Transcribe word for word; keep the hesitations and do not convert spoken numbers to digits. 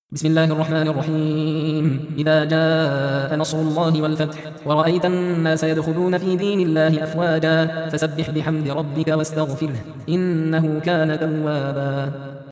بسم الله الرحمن الرحيم. إذا جاء نصر الله والفتح ورأيت الناس يدخلون في دين الله أفواجا فسبح بحمد ربك واستغفره إنه كان توابا.